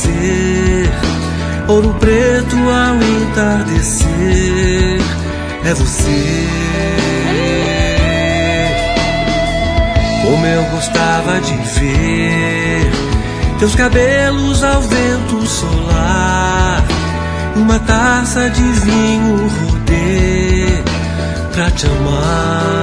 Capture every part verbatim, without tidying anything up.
amanhecer, ouro preto ao entardecer, é você. Como eu gostava de ver teus cabelos ao vento solar, uma taça de vinho rodê pra te amar.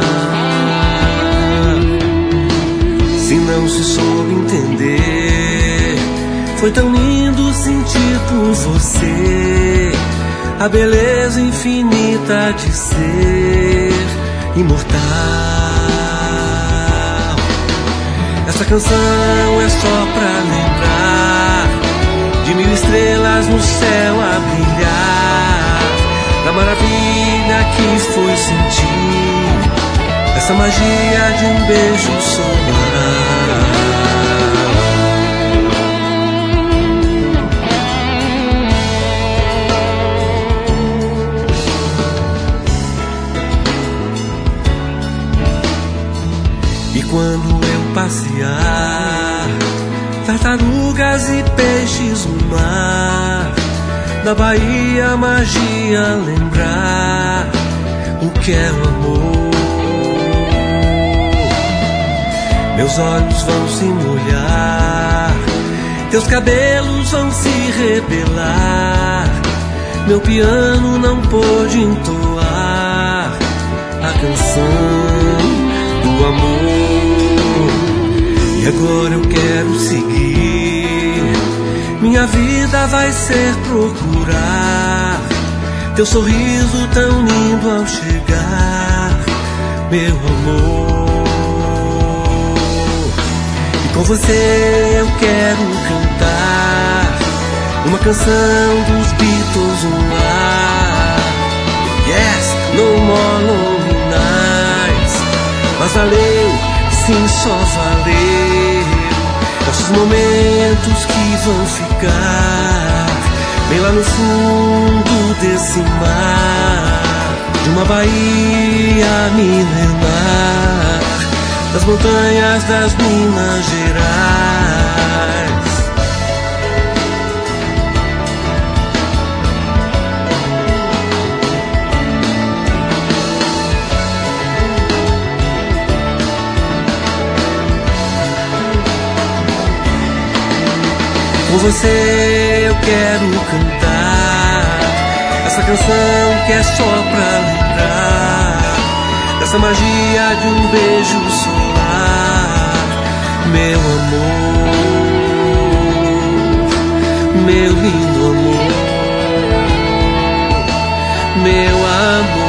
Se não se soube entender, foi tão lindo sentir por você a beleza infinita de ser imortal. Essa canção é só pra lembrar de mil estrelas no céu a brilhar, da maravilha que foi sentir essa magia de um beijo solar. E quando eu passear, tartarugas e peixes no mar, na Bahia a magia lembrar o que é o amor. Meus olhos vão se molhar, teus cabelos vão se rebelar, meu piano não pôde entoar a canção do amor. E agora eu quero seguir, minha vida vai ser procurar teu sorriso tão lindo ao chegar, meu amor. E com você eu quero cantar uma canção dos Beatles no ar. Yes, no more lonely nights, mas valeu, sim, só valeu. Nossos momentos que vão ficar bem lá no fundo desse mar, de uma Bahia milenar, das montanhas das Minas Gerais. Com você eu quero cantar essa canção que é só pra lembrar dessa magia de um beijo solar, meu amor, meu lindo amor, meu amor.